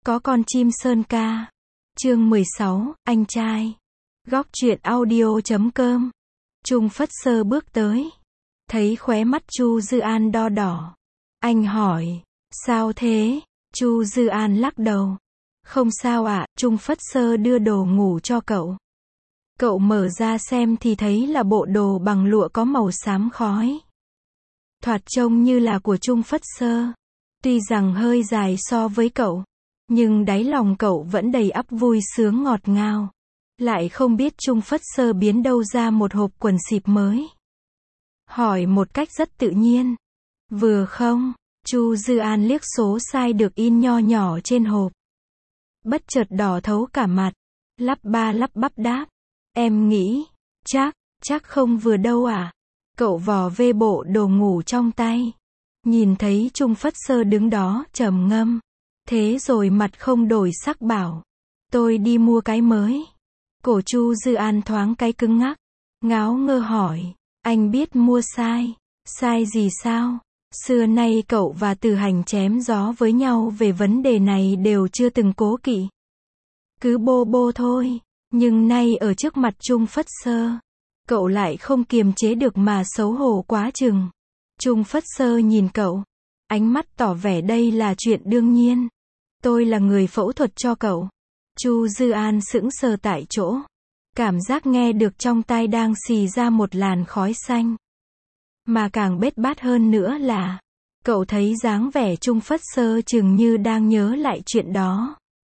Có con chim sơn ca. Chương 16, anh trai. Góc truyện audio.com. Trung Phất Sơ bước tới. Thấy khóe mắt Chu Dư An đo đỏ. Anh hỏi, sao thế? Chu Dư An lắc đầu. Không sao ạ, Trung Phất Sơ đưa đồ ngủ cho cậu. Cậu mở ra xem thì thấy là bộ đồ bằng lụa có màu xám khói. Thoạt trông như là của Trung Phất Sơ. Tuy rằng hơi dài so với cậu, nhưng đáy lòng cậu vẫn đầy ắp vui sướng ngọt ngào. Lại không biết Trung Phất Sơ biến đâu ra một hộp quần xịp mới. Hỏi một cách rất tự nhiên. Vừa không? Chu Dư An liếc số size được in nho nhỏ trên hộp. Bất chợt đỏ thấu cả mặt. Lắp ba lắp bắp đáp. Em nghĩ, chắc không vừa đâu à? Cậu vò về bộ đồ ngủ trong tay. Nhìn thấy Trung Phất Sơ đứng đó trầm ngâm. Thế rồi mặt không đổi sắc bảo. Tôi đi mua cái mới. Cổ Chu Dư An thoáng cái cứng ngắc. Ngáo ngơ hỏi. Anh biết mua sai. Sai gì sao? Xưa nay cậu và Từ Hành chém gió với nhau về vấn đề này đều chưa từng cố kỵ. Cứ bô bô thôi. Nhưng nay ở trước mặt Trung Phất Sơ, cậu lại không kiềm chế được mà xấu hổ quá chừng. Trung Phất Sơ nhìn cậu. Ánh mắt tỏ vẻ đây là chuyện đương nhiên. Tôi là người phẫu thuật cho cậu. Chu Dư An sững sờ tại chỗ. Cảm giác nghe được trong tai đang xì ra một làn khói xanh. Mà càng bết bát hơn nữa là, cậu thấy dáng vẻ Trung Phất Sơ chừng như đang nhớ lại chuyện đó.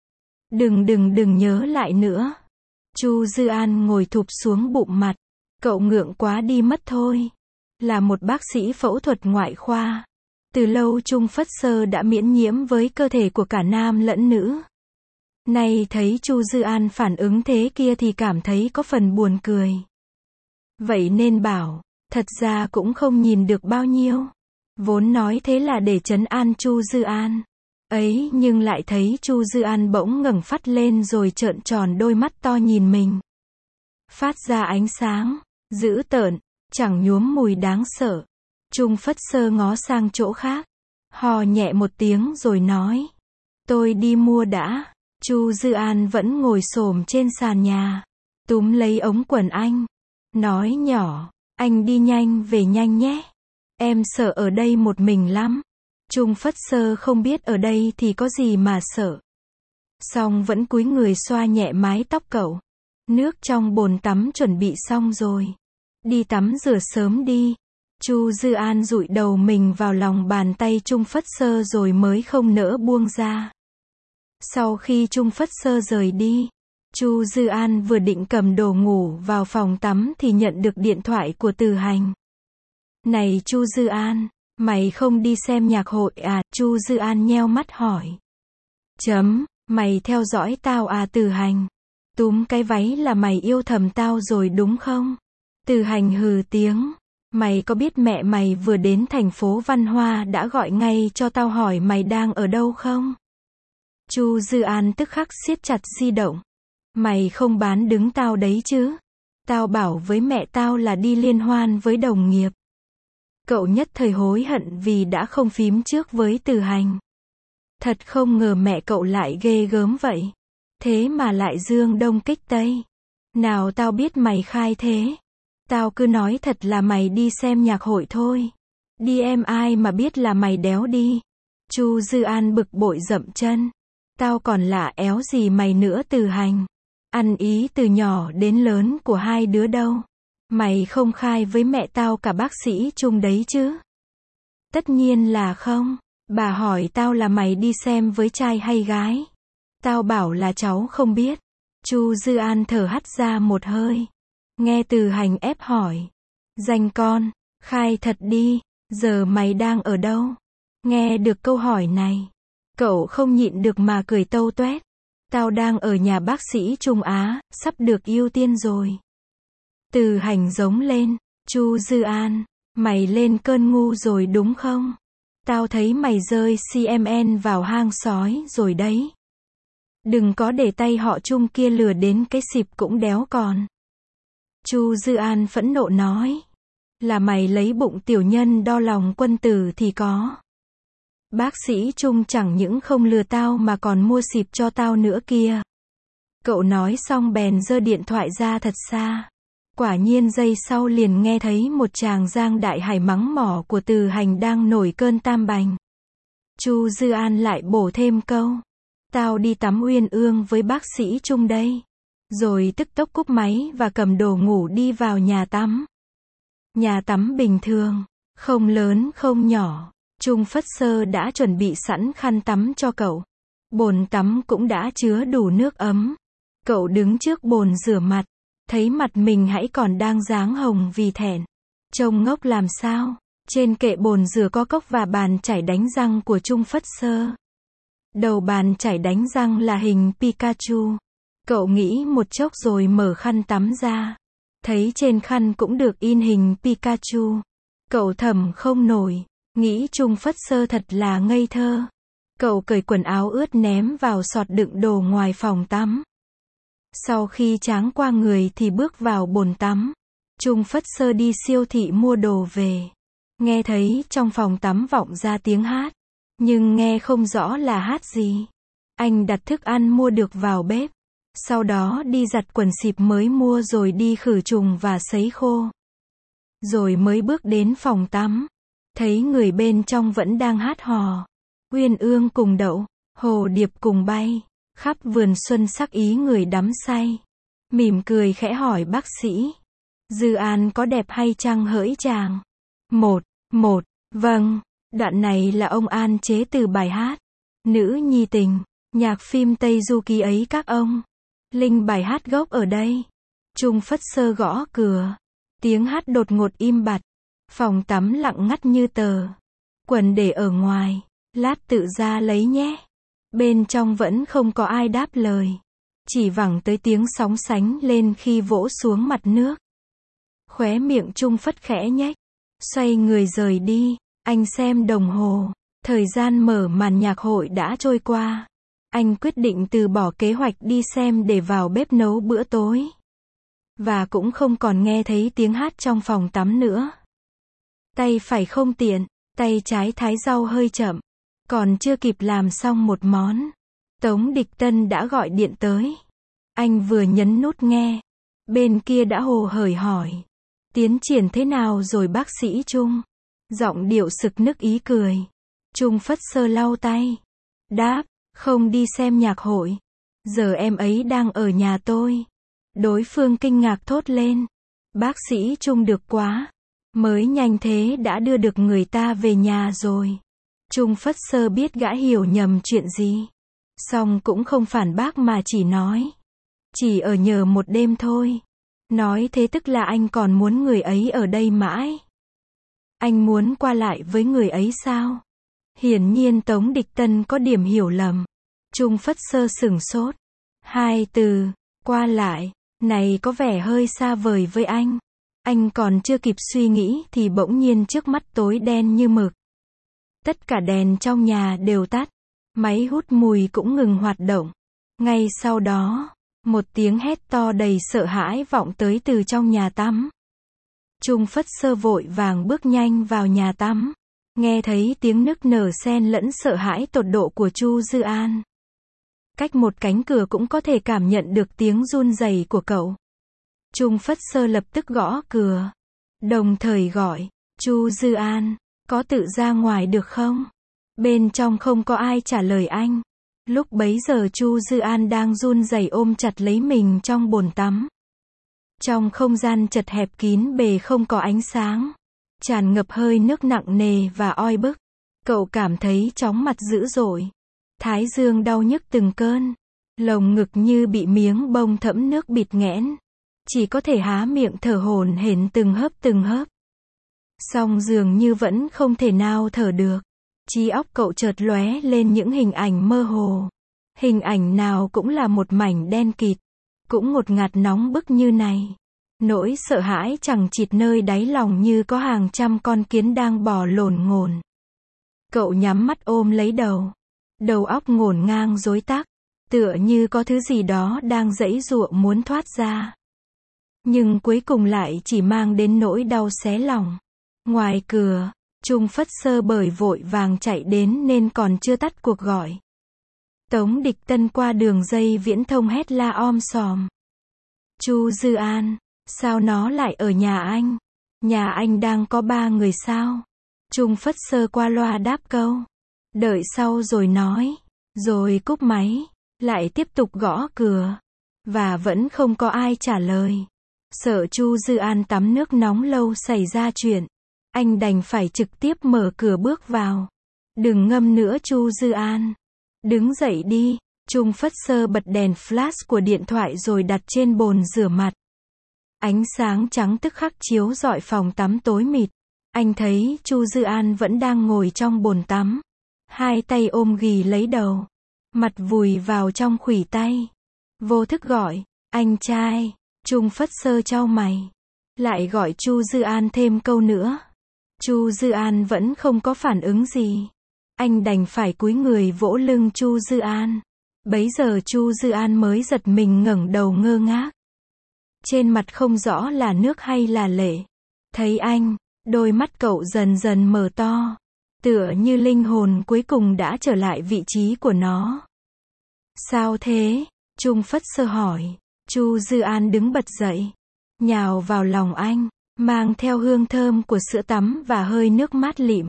Đừng nhớ lại nữa. Chu Dư An ngồi thụp xuống bụng mặt. Cậu ngượng quá đi mất thôi. Là một bác sĩ phẫu thuật ngoại khoa. Từ lâu Trung Phất Sơ đã miễn nhiễm với cơ thể của cả nam lẫn nữ. Nay thấy Chu Dư An phản ứng thế kia thì cảm thấy có phần buồn cười. Vậy nên bảo, thật ra cũng không nhìn được bao nhiêu. Vốn nói thế là để trấn an Chu Dư An. Ấy nhưng lại thấy Chu Dư An bỗng ngẩng phát lên rồi trợn tròn đôi mắt to nhìn mình. Phát ra ánh sáng, dữ tợn, chẳng nhuốm mùi đáng sợ. Trung Phất Sơ ngó sang chỗ khác. Hò nhẹ một tiếng rồi nói. Tôi đi mua đã. Chu Dư An vẫn ngồi xổm trên sàn nhà. Túm lấy ống quần anh. Nói nhỏ, anh đi nhanh về nhanh nhé. Em sợ ở đây một mình lắm. Trung Phất Sơ không biết ở đây thì có gì mà sợ. Xong vẫn cúi người xoa nhẹ mái tóc cậu. Nước trong bồn tắm chuẩn bị xong rồi. Đi tắm rửa sớm đi. Chu Dư An dụi đầu mình vào lòng bàn tay Trung Phất Sơ rồi mới không nỡ buông ra. Sau khi Trung Phất Sơ rời đi, Chu Dư An vừa định cầm đồ ngủ vào phòng tắm thì nhận được điện thoại của Từ Hành. Này Chu Dư An, mày không đi xem nhạc hội à? Chu Dư An nheo mắt hỏi. Mày theo dõi tao à? Từ Hành. Túm cái váy là mày yêu thầm tao rồi đúng không? Từ Hành hừ tiếng. Mày có biết mẹ mày vừa đến thành phố Văn Hoa đã gọi ngay cho tao hỏi mày đang ở đâu không? Chu Dư An tức khắc siết chặt di động. Mày không bán đứng tao đấy chứ? Tao bảo với mẹ tao là đi liên hoan với đồng nghiệp. Cậu nhất thời hối hận vì đã không phím trước với Từ Hành. Thật không ngờ mẹ cậu lại ghê gớm vậy. Thế mà lại dương đông kích tây. Nào tao biết mày khai thế. Tao cứ nói thật là mày đi xem nhạc hội thôi. Đi em ai mà biết là mày đéo đi. Chu Dư An bực bội dậm chân. Tao còn lạ éo gì mày nữa Từ Hành. Ăn ý từ nhỏ đến lớn của hai đứa đâu. Mày không khai với mẹ tao cả bác sĩ Trung đấy chứ? Tất nhiên là không. Bà hỏi tao là mày đi xem với trai hay gái. Tao bảo là cháu không biết. Chu Dư An thở hắt ra một hơi. Nghe Từ Hành ép hỏi. Danh con, khai thật đi, giờ mày đang ở đâu? Nghe được câu hỏi này, cậu không nhịn được mà cười tâu toét. Tao đang ở nhà bác sĩ Trung Á, sắp được ưu tiên rồi. Từ Hành giống lên. Chu Dư An, mày lên cơn ngu rồi đúng không? Tao thấy mày rơi CMN vào hang sói rồi đấy. Đừng có để tay họ Trung kia lừa đến cái xịp cũng đéo còn. Chu Dư An phẫn nộ nói. Là mày lấy bụng tiểu nhân đo lòng quân tử thì có. Bác sĩ Trung chẳng những không lừa tao mà còn mua xịp cho tao nữa kia. Cậu nói xong bèn giơ điện thoại ra thật xa. Quả nhiên giây sau liền nghe thấy một chàng Giang Đại Hải mắng mỏ của Từ Hành đang nổi cơn tam bành. Chu Dư An lại bổ thêm câu. Tao đi tắm uyên ương với bác sĩ Trung đây. Rồi tức tốc cúp máy và cầm đồ ngủ đi vào nhà tắm. Nhà tắm bình thường, không lớn không nhỏ. Trung Phất Sơ đã chuẩn bị sẵn khăn tắm cho cậu. Bồn tắm cũng đã chứa đủ nước ấm. Cậu đứng trước bồn rửa mặt, thấy mặt mình hãy còn đang dáng hồng vì thẹn. Trông ngốc làm sao? Trên kệ bồn rửa có cốc và bàn chải đánh răng của Trung Phất Sơ. Đầu bàn chải đánh răng là hình Pikachu. Cậu nghĩ một chốc rồi mở khăn tắm ra. Thấy trên khăn cũng được in hình Pikachu. Cậu thầm không nổi, nghĩ Trung Phất Sơ thật là ngây thơ. Cậu cởi quần áo ướt ném vào sọt đựng đồ ngoài phòng tắm. Sau khi tráng qua người thì bước vào bồn tắm. Trung Phất Sơ đi siêu thị mua đồ về. Nghe thấy trong phòng tắm vọng ra tiếng hát. Nhưng nghe không rõ là hát gì. Anh đặt thức ăn mua được vào bếp. Sau đó đi giặt quần xịp mới mua rồi đi khử trùng và sấy khô. Rồi mới bước đến phòng tắm. Thấy người bên trong vẫn đang hát hò. Uyên ương cùng đậu, hồ điệp cùng bay. Khắp vườn xuân sắc ý người đắm say. Mỉm cười khẽ hỏi bác sĩ. Dư An có đẹp hay chăng hỡi chàng? Một, vâng. Đoạn này là ông An chế từ bài hát Nữ Nhi Tình, nhạc phim Tây Du Ký ấy các ông. Linh bài hát gốc ở đây. Trung Phất Sơ gõ cửa. Tiếng hát đột ngột im bặt. Phòng tắm lặng ngắt như tờ. Quần để ở ngoài. Lát tự ra lấy nhé. Bên trong vẫn không có ai đáp lời. Chỉ vẳng tới tiếng sóng sánh lên khi vỗ xuống mặt nước. Khóe miệng Trung Phất khẽ nhếch. Xoay người rời đi. Anh xem đồng hồ. Thời gian mở màn nhạc hội đã trôi qua. Anh quyết định từ bỏ kế hoạch đi xem để vào bếp nấu bữa tối. Và cũng không còn nghe thấy tiếng hát trong phòng tắm nữa. Tay phải không tiện, tay trái thái rau hơi chậm. Còn chưa kịp làm xong một món. Tống Địch Tân đã gọi điện tới. Anh vừa nhấn nút nghe. Bên kia đã hồ hởi hỏi. Tiến triển thế nào rồi bác sĩ Trung? Giọng điệu sực nức ý cười. Trung Phất Sơ lau tay. Đáp, không đi xem nhạc hội. Giờ em ấy đang ở nhà tôi. Đối phương kinh ngạc thốt lên. Bác sĩ Trung được quá. Mới nhanh thế đã đưa được người ta về nhà rồi. Trung Phất Sơ biết gã hiểu nhầm chuyện gì. Song cũng không phản bác mà chỉ nói. Chỉ ở nhờ một đêm thôi. Nói thế tức là anh còn muốn người ấy ở đây mãi. Anh muốn qua lại với người ấy sao? Hiển nhiên Tống Địch Tân có điểm hiểu lầm. Trung Phất Sơ sửng sốt. Hai từ, qua lại, này có vẻ hơi xa vời với anh. Anh còn chưa kịp suy nghĩ thì bỗng nhiên trước mắt tối đen như mực. Tất cả đèn trong nhà đều tắt. Máy hút mùi cũng ngừng hoạt động. Ngay sau đó, một tiếng hét to đầy sợ hãi vọng tới từ trong nhà tắm. Trung Phất Sơ vội vàng bước nhanh vào nhà tắm. Nghe thấy tiếng nức nở xen lẫn sợ hãi tột độ của Chu Dư An. Cách một cánh cửa cũng có thể cảm nhận được tiếng run rẩy của cậu. Trung Phất Sơ lập tức gõ cửa. Đồng thời gọi, Chu Dư An, có tự ra ngoài được không? Bên trong không có ai trả lời anh. Lúc bấy giờ Chu Dư An đang run rẩy ôm chặt lấy mình trong bồn tắm. Trong không gian chật hẹp kín bề không có ánh sáng. Tràn ngập hơi nước nặng nề và oi bức. Cậu cảm thấy chóng mặt dữ dội. Thái dương đau nhức từng cơn. Lồng ngực như bị miếng bông thẫm nước bịt nghẽn. Chỉ có thể há miệng thở hổn hển từng hớp từng hớp. Song dường như vẫn không thể nào thở được. Trí óc cậu chợt lóe lên những hình ảnh mơ hồ. Hình ảnh nào cũng là một mảnh đen kịt. Cũng ngột ngạt nóng bức như này. Nỗi sợ hãi chẳng chịt nơi đáy lòng như có hàng trăm con kiến đang bò lổn ngổn. Cậu nhắm mắt ôm lấy đầu. Đầu óc ngổn ngang rối tắc. Tựa như có thứ gì đó đang giãy giụa muốn thoát ra. Nhưng cuối cùng lại chỉ mang đến nỗi đau xé lòng. Ngoài cửa, Trung Phất Sơ bởi vội vàng chạy đến nên còn chưa tắt cuộc gọi. Tống Địch Tân qua đường dây viễn thông hét la om sòm. Chu Dư An, sao nó lại ở nhà anh? Nhà anh đang có 3 người sao? Trung Phất Sơ qua loa đáp câu. Đợi sau rồi nói. Rồi cúp máy. Lại tiếp tục gõ cửa. Và vẫn không có ai trả lời. Sợ Chu Dư An tắm nước nóng lâu xảy ra chuyện. Anh đành phải trực tiếp mở cửa bước vào. Đừng ngâm nữa Chu Dư An. Đứng dậy đi. Trung Phất Sơ bật đèn flash của điện thoại rồi đặt trên bồn rửa mặt. Ánh sáng trắng tức khắc chiếu rọi phòng tắm tối mịt. Anh thấy Chu Dư An vẫn đang ngồi trong bồn tắm. Hai tay ôm ghì lấy đầu. Mặt vùi vào trong khuỷu tay. Vô thức gọi, anh trai. Trung Phất Sơ chau mày. Lại gọi Chu Dư An thêm câu nữa. Chu Dư An vẫn không có phản ứng gì. Anh đành phải cúi người vỗ lưng Chu Dư An. Bấy giờ Chu Dư An mới giật mình ngẩng đầu ngơ ngác. Trên mặt không rõ là nước hay là lệ. Thấy anh, đôi mắt cậu dần dần mở to. Tựa như linh hồn cuối cùng đã trở lại vị trí của nó. Sao thế? Trung Phất Sơ hỏi. Chu Dư An đứng bật dậy. Nhào vào lòng anh. Mang theo hương thơm của sữa tắm và hơi nước mát lịm.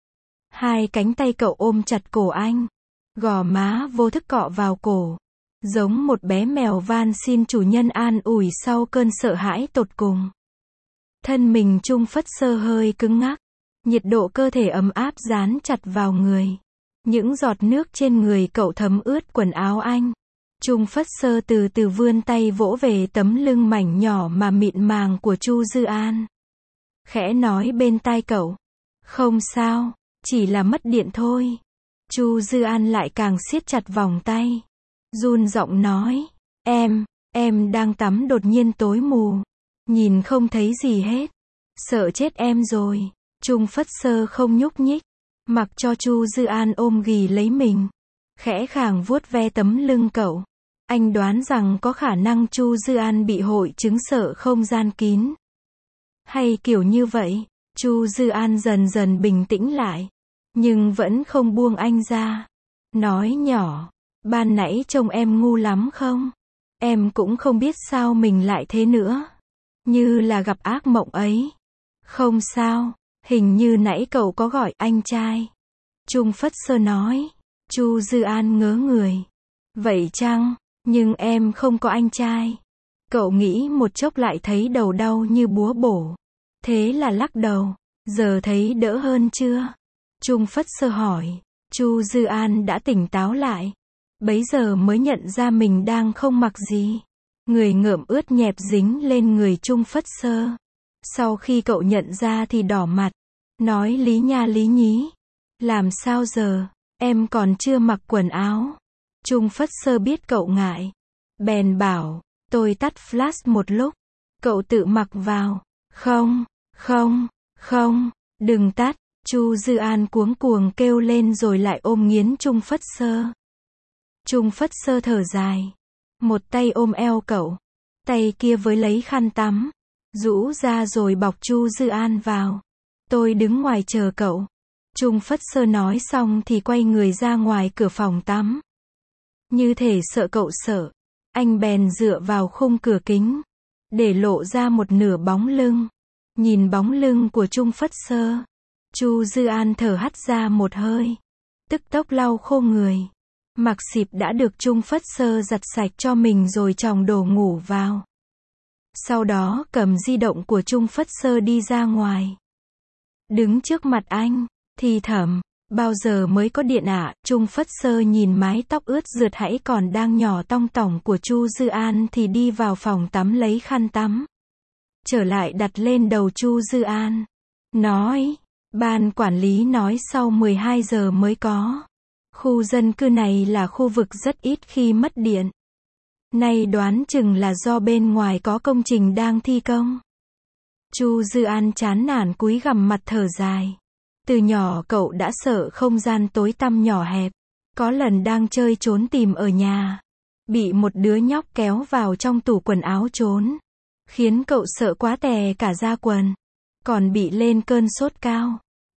Hai cánh tay cậu ôm chặt cổ anh. Gò má vô thức cọ vào cổ. Giống một bé mèo van xin chủ nhân an ủi sau cơn sợ hãi tột cùng. Thân mình Trung Phất Sơ hơi cứng ngắc. Nhiệt độ cơ thể ấm áp dán chặt vào người. Những giọt nước trên người cậu thấm ướt quần áo anh. Trung Phất Sơ từ từ vươn tay vỗ về tấm lưng mảnh nhỏ mà mịn màng của Chu Dư An. Khẽ nói bên tai cậu. Không sao, chỉ là mất điện thôi. Chu Dư An lại càng siết chặt vòng tay. Run giọng nói. Em đang tắm đột nhiên tối mù. Nhìn không thấy gì hết. Sợ chết em rồi. Trung Phất Sơ không nhúc nhích. Mặc cho Chu Dư An ôm ghì lấy mình. Khẽ khàng vuốt ve tấm lưng cậu. Anh đoán rằng có khả năng Chu Dư An bị hội chứng sợ không gian kín. Hay kiểu như vậy. Chu Dư An dần dần bình tĩnh lại. Nhưng vẫn không buông anh ra. Nói nhỏ. Ban nãy trông em ngu lắm không? Em cũng không biết sao mình lại thế nữa. Như là gặp ác mộng ấy. Không sao. Hình như nãy cậu có gọi anh trai. Trung Phất Sơ nói. Chu Dư An ngớ người. Vậy chăng? Nhưng em không có anh trai. Cậu nghĩ một chốc lại thấy đầu đau như búa bổ. Thế là lắc đầu. Giờ thấy đỡ hơn chưa? Trung Phất Sơ hỏi. Chu Dư An đã tỉnh táo lại. Bấy giờ mới nhận ra mình đang không mặc gì. Người ngợm ướt nhẹp dính lên người Trung Phất Sơ. Sau khi cậu nhận ra thì đỏ mặt. Nói lý nha lý nhí. Làm sao giờ? Em còn chưa mặc quần áo. Trung Phất Sơ biết cậu ngại. Bèn bảo. Tôi tắt flash một lúc. Cậu tự mặc vào. Không. Đừng tắt. Chu Dư An cuống cuồng kêu lên rồi lại ôm nghiến Trung Phất Sơ. Trung Phất Sơ thở dài. Một tay ôm eo cậu. Tay kia với lấy khăn tắm. Rũ ra rồi bọc Chu Dư An vào. Tôi đứng ngoài chờ cậu. Trung Phất Sơ nói xong thì quay người ra ngoài cửa phòng tắm. Như thể sợ cậu sợ. Anh bèn dựa vào khung cửa kính. Để lộ ra một nửa bóng lưng. Nhìn bóng lưng của Trung Phất Sơ. Chu Dư An thở hắt ra một hơi. Tức tốc lau khô người. Mặc xịp đã được Trung Phất Sơ giặt sạch cho mình rồi chòng đồ ngủ vào. Sau đó cầm di động của Trung Phất Sơ đi ra ngoài. Đứng trước mặt anh, thì thầm, bao giờ mới có điện ạ? Trung Phất Sơ nhìn mái tóc ướt rượt hãy còn đang nhỏ tong tỏng của Chu Dư An thì đi vào phòng tắm lấy khăn tắm. Trở lại đặt lên đầu Chu Dư An. Nói, ban quản lý nói sau 12 giờ mới có. Khu dân cư này là khu vực rất ít khi mất điện. Nay đoán chừng là do bên ngoài có công trình đang thi công. Chu Dư An chán nản cúi gằm mặt thở dài. Từ nhỏ cậu đã sợ không gian tối tăm nhỏ hẹp. Có lần đang chơi trốn tìm ở nhà. Bị một đứa nhóc kéo vào trong tủ quần áo trốn. Khiến cậu sợ quá tè cả da quần. Còn bị lên cơn sốt cao.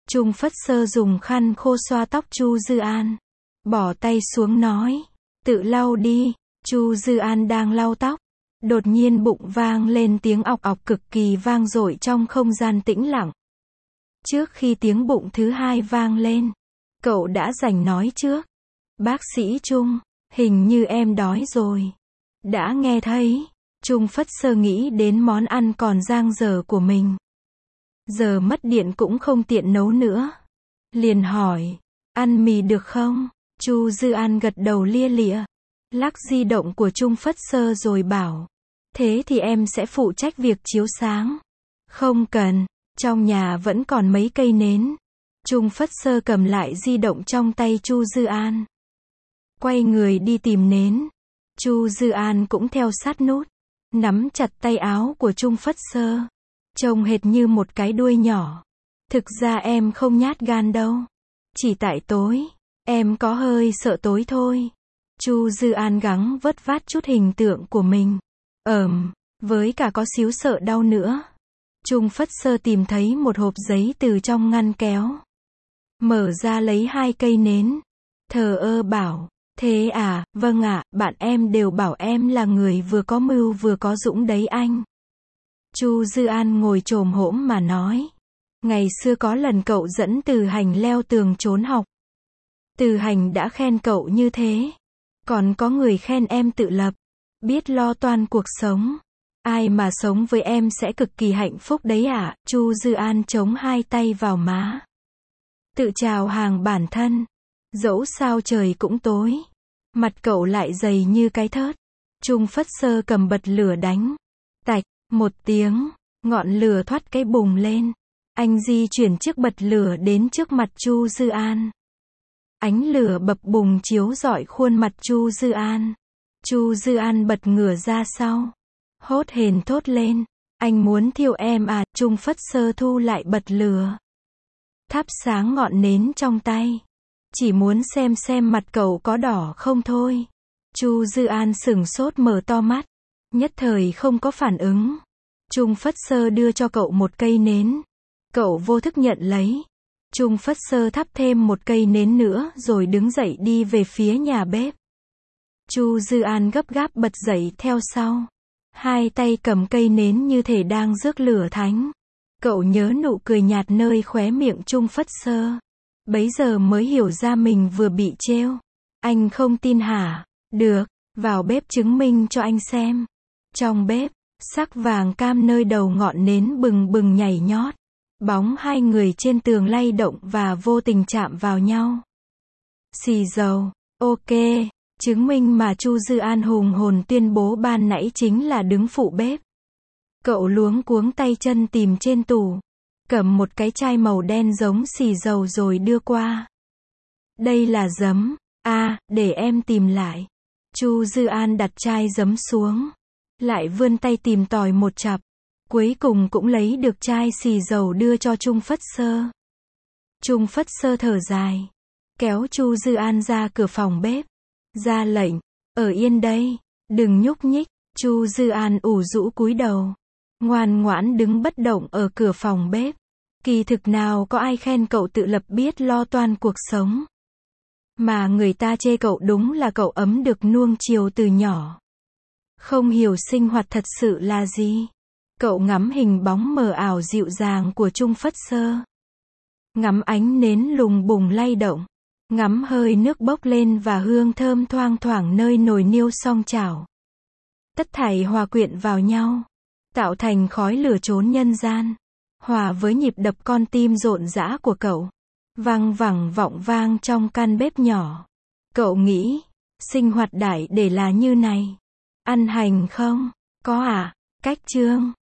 Trung Phất Sơ dùng khăn khô xoa tóc Chu Dư An. Bỏ tay xuống nói. Tự lau đi. Chu Dư An đang lau tóc. Đột nhiên bụng vang lên tiếng ọc ọc cực kỳ vang dội trong không gian tĩnh lặng. Trước khi tiếng bụng thứ hai vang lên, cậu đã rành nói trước. Bác sĩ Trung, hình như em đói rồi. Đã nghe thấy. Trung Phất Sơ nghĩ đến món ăn còn dang dở của mình. Giờ mất điện cũng không tiện nấu nữa. Liền hỏi, ăn mì được không? Chu Dư An gật đầu lia lịa. Lắc di động của Trung Phất Sơ rồi bảo. Thế thì em sẽ phụ trách việc chiếu sáng. Không cần, trong nhà vẫn còn mấy cây nến. Trung Phất Sơ cầm lại di động trong tay Chu Dư An. Quay người đi tìm nến. Chu Dư An cũng theo sát nút. Nắm chặt tay áo của Trung Phất Sơ. Trông hệt như một cái đuôi nhỏ. Thực ra em không nhát gan đâu. Chỉ tại tối. Em có hơi sợ tối thôi. Chu Dư An gắng vớt vát chút hình tượng của mình. Với cả có xíu sợ đau nữa. Trung Phất Sơ tìm thấy một hộp giấy từ trong ngăn kéo. Mở ra lấy 2 cây nến. Thờ ơ bảo. Thế à, vâng ạ, bạn em đều bảo em là người vừa có mưu vừa có dũng đấy anh. Chu Dư An ngồi chồm hổm mà nói. Ngày xưa có lần cậu dẫn Từ Hành leo tường trốn học. Từ Hành đã khen cậu như thế. Còn có người khen em tự lập. Biết lo toan cuộc sống. Ai mà sống với em sẽ cực kỳ hạnh phúc đấy ạ. Chu Dư An chống 2 tay vào má. Tự chào hàng bản thân. Dẫu sao trời cũng tối. Mặt cậu lại dày như cái thớt. Trung Phất Sơ cầm bật lửa đánh. Tạch, một tiếng, ngọn lửa thoát cái bùng lên. Anh di chuyển chiếc bật lửa đến trước mặt Chu Dư An. Ánh lửa bập bùng chiếu rọi khuôn mặt Chu Dư An. Chu Dư An bật ngửa ra sau. Hốt hển thốt lên. Anh muốn thiêu em à? Trung Phất Sơ thu lại bật lửa. Thắp sáng ngọn nến trong tay. Chỉ muốn xem mặt cậu có đỏ không thôi. Chu Dư An sửng sốt mở to mắt. Nhất thời không có phản ứng. Trung Phất Sơ đưa cho cậu một cây nến. Cậu vô thức nhận lấy. Trung Phất Sơ thắp thêm một cây nến nữa rồi đứng dậy đi về phía nhà bếp. Chu Dư An gấp gáp bật dậy theo sau. 2 tay cầm cây nến như thể đang rước lửa thánh. Cậu nhớ nụ cười nhạt nơi khóe miệng Trung Phất Sơ. Bấy giờ mới hiểu ra mình vừa bị trêu. Anh không tin hả? Được, vào bếp chứng minh cho anh xem. Trong bếp, sắc vàng cam nơi đầu ngọn nến bừng bừng nhảy nhót. Bóng 2 người trên tường lay động và vô tình chạm vào nhau. Xì dầu, ok, chứng minh mà Chu Dư An hùng hồn tuyên bố ban nãy chính là đứng phụ bếp. Cậu luống cuống tay chân tìm trên tủ. Cầm một cái chai màu đen giống xì dầu rồi đưa qua. Đây là giấm. Để em tìm lại. Chu Dư An đặt chai giấm xuống. Lại vươn tay tìm tòi một chặp. Cuối cùng cũng lấy được chai xì dầu đưa cho Trung Phất Sơ. Trung Phất Sơ thở dài. Kéo Chu Dư An ra cửa phòng bếp. Ra lệnh. Ở yên đây. Đừng nhúc nhích. Chu Dư An ủ rũ cúi đầu. Ngoan ngoãn đứng bất động ở cửa phòng bếp. Kỳ thực nào có ai khen cậu tự lập biết lo toan cuộc sống. Mà người ta chê cậu đúng là cậu ấm được nuông chiều từ nhỏ. Không hiểu sinh hoạt thật sự là gì. Cậu ngắm hình bóng mờ ảo dịu dàng của Trung Phất Sơ. Ngắm ánh nến lùng bùng lay động. Ngắm hơi nước bốc lên và hương thơm thoang thoảng nơi nồi niêu song chảo. Tất thảy hòa quyện vào nhau. Tạo thành khói lửa chốn nhân gian. Hòa với nhịp đập con tim rộn rã của cậu. Vang vẳng vọng vang trong căn bếp nhỏ. Cậu nghĩ, sinh hoạt đại để là như này. Ăn hành không? Có à? Cách chương